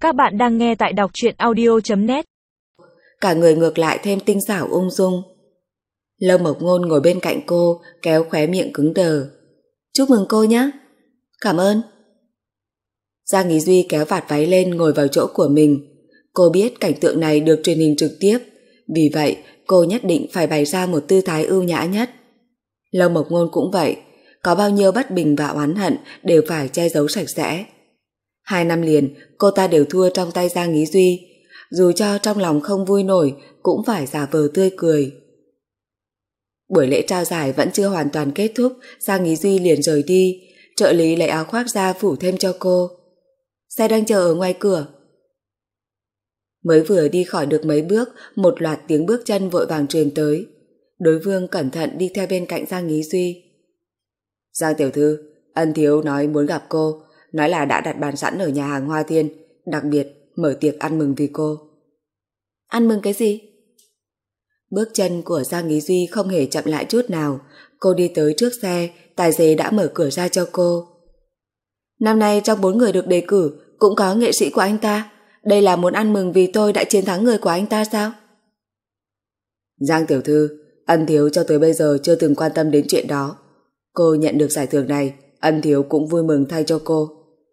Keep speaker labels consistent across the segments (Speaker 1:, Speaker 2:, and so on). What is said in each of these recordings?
Speaker 1: Các bạn đang nghe tại đọc truyện audio.net.
Speaker 2: Cả người ngược lại thêm tinh xảo ung dung. Lâm Mộc Ngôn ngồi bên cạnh cô, kéo khóe miệng cứng đờ. Chúc mừng cô nhé. Cảm ơn. Giang Ý Duy kéo vạt váy lên ngồi vào chỗ của mình. Cô biết cảnh tượng này được truyền hình trực tiếp, vì vậy cô nhất định phải bày ra một tư thái ưu nhã nhất. Lâm Mộc Ngôn cũng vậy, có bao nhiêu bất bình và oán hận đều phải che giấu sạch sẽ. 2 năm liền cô ta đều thua trong tay Giang Ý Duy, dù cho trong lòng không vui nổi cũng phải giả vờ tươi cười. Buổi lễ trao giải vẫn chưa hoàn toàn kết thúc, Giang Ý Duy liền rời đi. Trợ lý lấy áo khoác ra phủ thêm cho cô. Xe đang chờ ở ngoài cửa. Mới vừa đi khỏi được mấy bước, một loạt tiếng bước chân vội vàng truyền tới. Đối phương cẩn thận đi theo bên cạnh Giang Ý Duy. Giang tiểu thư, Ân thiếu nói muốn gặp cô, nói là đã đặt bàn sẵn ở nhà hàng Hoa Thiên, đặc biệt mở tiệc ăn mừng vì cô. Ăn mừng cái gì? Bước chân của Giang Ý Duy không hề chậm lại chút nào. Cô đi tới trước xe, tài xế đã mở cửa ra cho cô. Năm nay trong 4 người được đề cử cũng có nghệ sĩ của anh ta. Đây là muốn ăn mừng vì tôi đã chiến thắng người của anh ta sao? Giang tiểu thư, Ân thiếu cho tới bây giờ chưa từng quan tâm đến chuyện đó. Cô nhận được giải thưởng này, Ân thiếu cũng vui mừng thay cho cô.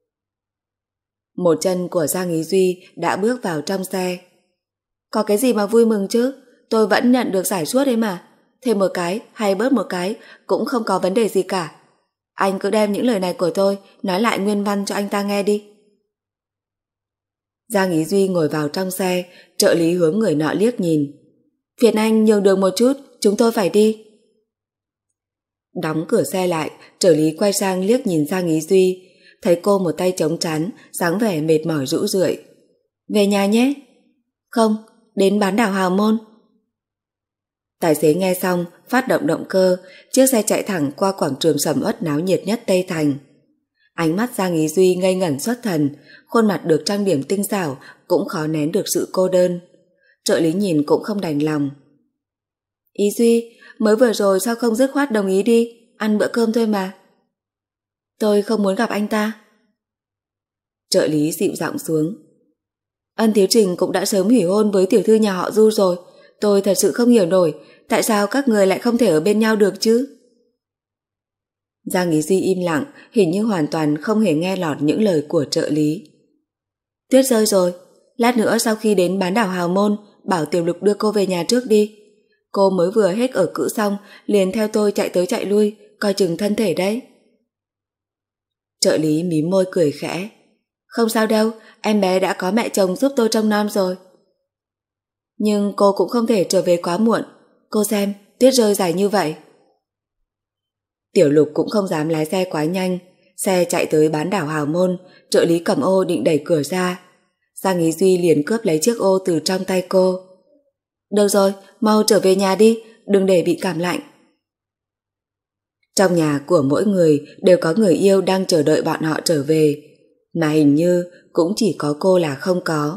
Speaker 2: Một chân của Giang Ý Duy đã bước vào trong xe. Có cái gì mà vui mừng chứ? Tôi vẫn nhận được giải suốt đấy mà. Thêm một cái hay bớt một cái cũng không có vấn đề gì cả. Anh cứ đem những lời này của tôi nói lại nguyên văn cho anh ta nghe đi. Giang Ý Duy ngồi vào trong xe, trợ lý hướng người nọ liếc nhìn. Phiền anh nhường đường một chút, chúng tôi phải đi. Đóng cửa xe lại, trợ lý quay sang liếc nhìn Giang Ý Duy, thấy cô một tay chống trán, dáng vẻ mệt mỏi rũ rượi. Về nhà nhé. Không, đến bán đảo Hào Môn. Tài xế nghe xong, phát động động cơ, chiếc xe chạy thẳng qua quảng trường sầm uất náo nhiệt nhất Tây Thành. Ánh mắt Giang Ý Duy ngây ngẩn xuất thần, khuôn mặt được trang điểm tinh xảo cũng khó nén được sự cô đơn. Trợ lý nhìn cũng không đành lòng. Ý Duy, mới vừa rồi sao không dứt khoát đồng ý đi, ăn bữa cơm thôi mà. Tôi không muốn gặp anh ta. Trợ lý dịu giọng xuống. Ân thiếu Trình cũng đã sớm hủy hôn với tiểu thư nhà họ Du rồi. Tôi thật sự không hiểu nổi tại sao các người lại không thể ở bên nhau được chứ. Giang Ý Duy im lặng, hình như hoàn toàn không hề nghe lọt những lời của trợ lý. Tuyết rơi rồi, lát nữa sau khi đến bán đảo Hào Môn, bảo Tiểu Lục đưa cô về nhà trước đi. Cô mới vừa hết ở cữ xong, liền theo tôi chạy tới chạy lui, coi chừng thân thể đấy. Trợ lý mím môi cười khẽ. Không sao đâu, em bé đã có mẹ chồng giúp tôi trông nom rồi. Nhưng cô cũng không thể trở về quá muộn. Cô xem, tuyết rơi dài như vậy. Tiểu Lục cũng không dám lái xe quá nhanh. Xe chạy tới bán đảo Hào Môn, trợ lý cầm ô định đẩy cửa ra. Giang Ý Duy liền cướp lấy chiếc ô từ trong tay cô. Được rồi, mau trở về nhà đi, đừng để bị cảm lạnh. Trong nhà của mỗi người đều có người yêu đang chờ đợi bọn họ trở về, mà hình như cũng chỉ có cô là không có.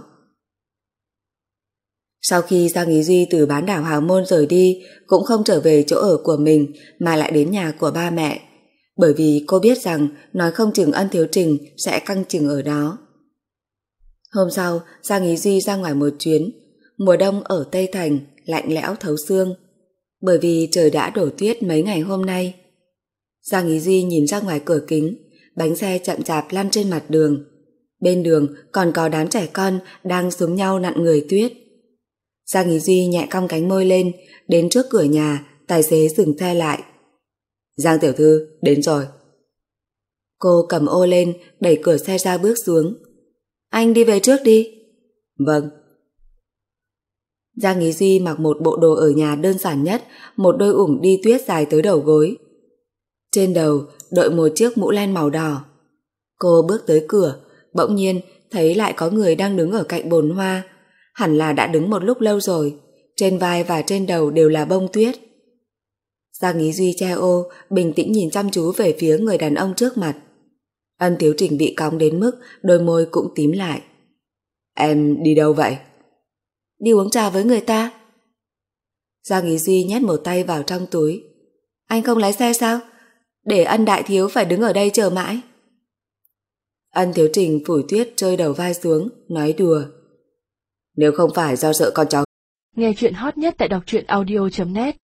Speaker 2: Sau khi Giang Ý Duy từ bán đảo Hào Môn rời đi, cũng không trở về chỗ ở của mình mà lại đến nhà của ba mẹ, bởi vì cô biết rằng nói không chừng Ân thiếu Trình sẽ canh chừng ở đó. Hôm sau, Giang Ý Duy ra ngoài một chuyến. Mùa đông ở Tây Thành lạnh lẽo thấu xương, bởi vì trời đã đổ tuyết mấy ngày hôm nay. Giang Ý Duy nhìn ra ngoài cửa kính, bánh xe chậm chạp lăn trên mặt đường. Bên đường còn có đám trẻ con đang xúm nhau nặn người tuyết. Giang Ý Duy nhẹ cong cánh môi lên, đến trước cửa nhà, tài xế dừng xe lại. Giang tiểu thư, đến rồi. Cô cầm ô lên, đẩy cửa xe ra bước xuống. Anh đi về trước đi. Vâng. Giang Ý Duy mặc một bộ đồ ở nhà đơn giản nhất, một đôi ủng đi tuyết dài tới đầu gối. Trên đầu đội một chiếc mũ len màu đỏ. Cô bước tới cửa, bỗng nhiên thấy lại có người đang đứng ở cạnh bồn hoa, hẳn là đã đứng một lúc lâu rồi, trên vai và trên đầu đều là bông tuyết. Giang Ý Duy che ô, bình tĩnh nhìn chăm chú về phía người đàn ông trước mặt. Ân thiếu Trình bị cóng đến mức đôi môi cũng tím lại. Em đi đâu vậy? Đi uống trà với người ta. Giang Ý Duy nhét một tay vào trong túi. Anh không lái xe sao? Để Ân đại thiếu phải đứng ở đây chờ mãi. Ân Thiếu Trình phủi Tuyết trơi đầu vai xuống, nói đùa. Nếu không phải do sợ con cháu.
Speaker 1: Nghe chuyện hot nhất tại đọc truyện audio.net